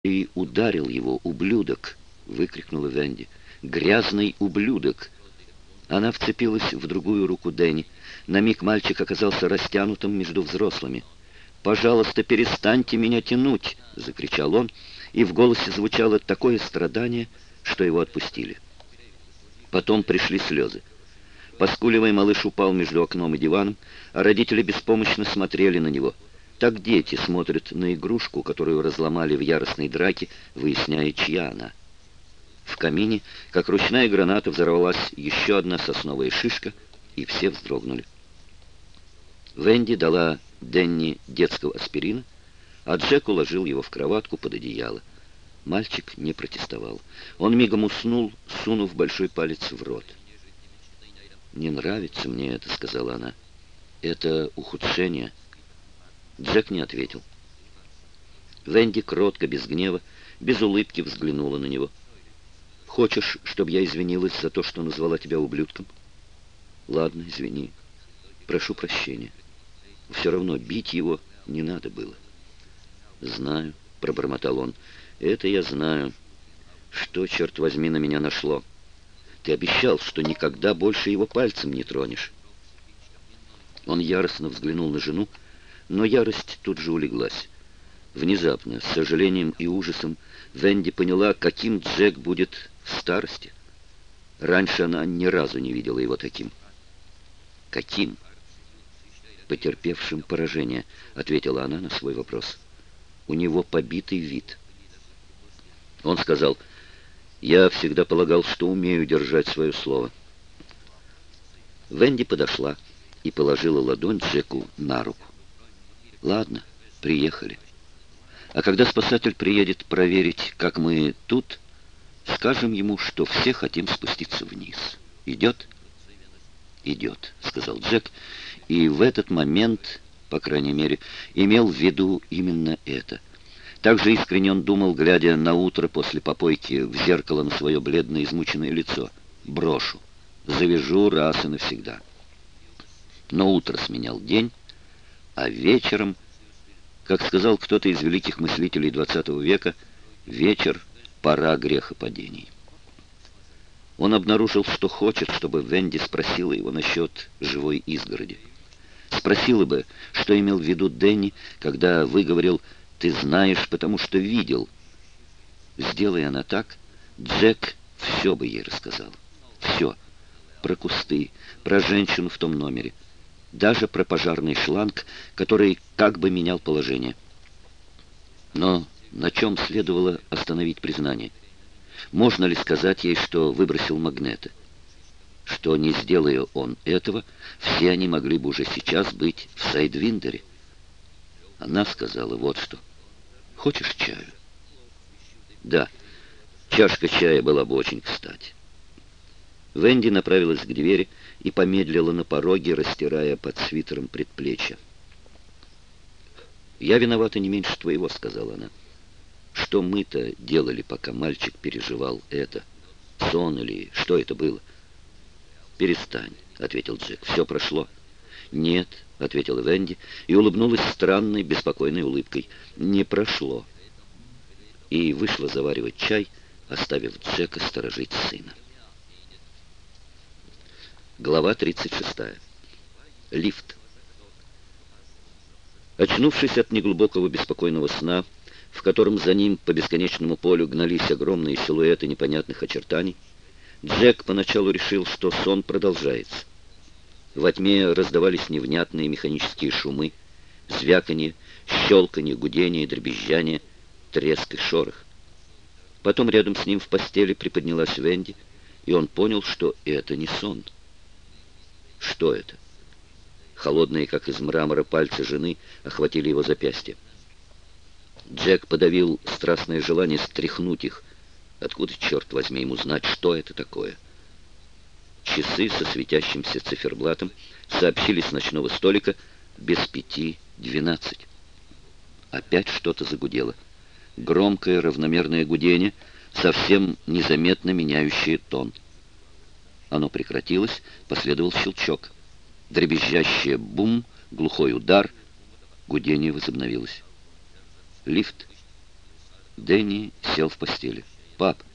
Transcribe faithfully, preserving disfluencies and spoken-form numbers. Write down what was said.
«И ударил его, ублюдок!» — выкрикнула Венди. «Грязный ублюдок!» Она вцепилась в другую руку Дэнни. На миг мальчик оказался растянутым между взрослыми. «Пожалуйста, перестаньте меня тянуть!» — закричал он, и в голосе звучало такое страдание, что его отпустили. Потом пришли слезы. Поскуливая, малыш упал между окном и диваном, а родители беспомощно смотрели на него. Так дети смотрят на игрушку, которую разломали в яростной драке, выясняя, чья она. В камине, как ручная граната, взорвалась еще одна сосновая шишка, и все вздрогнули. Венди дала Дэнни детского аспирина, а Джек уложил его в кроватку под одеяло. Мальчик не протестовал. Он мигом уснул, сунув большой палец в рот. «Не нравится мне это», — сказала она. «Это ухудшение». Джек не ответил. Венди кротко, без гнева, без улыбки взглянула на него. «Хочешь, чтобы я извинилась за то, что назвала тебя ублюдком? Ладно, извини. Прошу прощения. Все равно бить его не надо было». «Знаю», — пробормотал он, — «это я знаю. Что, черт возьми, на меня нашло? Ты обещал, что никогда больше его пальцем не тронешь». Он яростно взглянул на жену, но ярость тут же улеглась. Внезапно, с сожалением и ужасом, Венди поняла, каким Джек будет в старости. Раньше она ни разу не видела его таким. «Каким?» «Потерпевшим поражение», — ответила она на свой вопрос. «У него побитый вид». Он сказал: «Я всегда полагал, что умею держать свое слово». Венди подошла и положила ладонь Джеку на руку. «Ладно, приехали. А когда спасатель приедет проверить, как мы тут, скажем ему, что все хотим спуститься вниз. Идет?» «Идет», — сказал Джек, и в этот момент, по крайней мере, имел в виду именно это. Также искренне он думал, глядя на утро после попойки в зеркало на свое бледное измученное лицо. «Брошу, завяжу раз и навсегда». Но утро сменял день, а вечером, как сказал кто-то из великих мыслителей двадцатого века, вечер — пора грехопадений. Он обнаружил, что хочет, чтобы Венди спросила его насчет живой изгороди. Спросила бы, что имел в виду Дэнни, когда выговорил «ты знаешь, потому что видел». Сделай она так, Джек все бы ей рассказал. Все. Про кусты, про женщину в том номере. Даже про пожарный шланг, который как бы менял положение. Но на чем следовало остановить признание? Можно ли сказать ей, что выбросил магнета? Что, не сделая он этого, все они могли бы уже сейчас быть в Сайдвиндере? Она сказала вот что. «Хочешь чаю?» «Да, чашка чая была бы очень кстати». Венди направилась к двери и помедлила на пороге, растирая под свитером предплечья. «Я виновата не меньше твоего», — сказала она. «Что мы-то делали, пока мальчик переживал это? Сон или что это было?» «Перестань», — ответил Джек, — «все прошло». «Нет», — ответила Венди и улыбнулась странной, беспокойной улыбкой. «Не прошло». И вышла заваривать чай, оставив Джека сторожить сына. Глава тридцать шестая. Лифт. Очнувшись от неглубокого беспокойного сна, в котором за ним по бесконечному полю гнались огромные силуэты непонятных очертаний, Джек поначалу решил, что сон продолжается. Во тьме раздавались невнятные механические шумы, звяканье, щелканье, гудение, дребезжание, треск и шорох. Потом рядом с ним в постели приподнялась Венди, и он понял, что это не сон. Что это? Холодные, как из мрамора, пальцы жены охватили его запястье. Джек подавил страстное желание стряхнуть их. Откуда, черт возьми, ему знать, что это такое? Часы со светящимся циферблатом сообщили с ночного столика без пяти двенадцать. Опять что-то загудело. Громкое равномерное гудение, совсем незаметно меняющее тон. Оно прекратилось, последовал щелчок. Дребезжащее бум, глухой удар, гудение возобновилось. Лифт. Дэнни сел в постели. «Пап,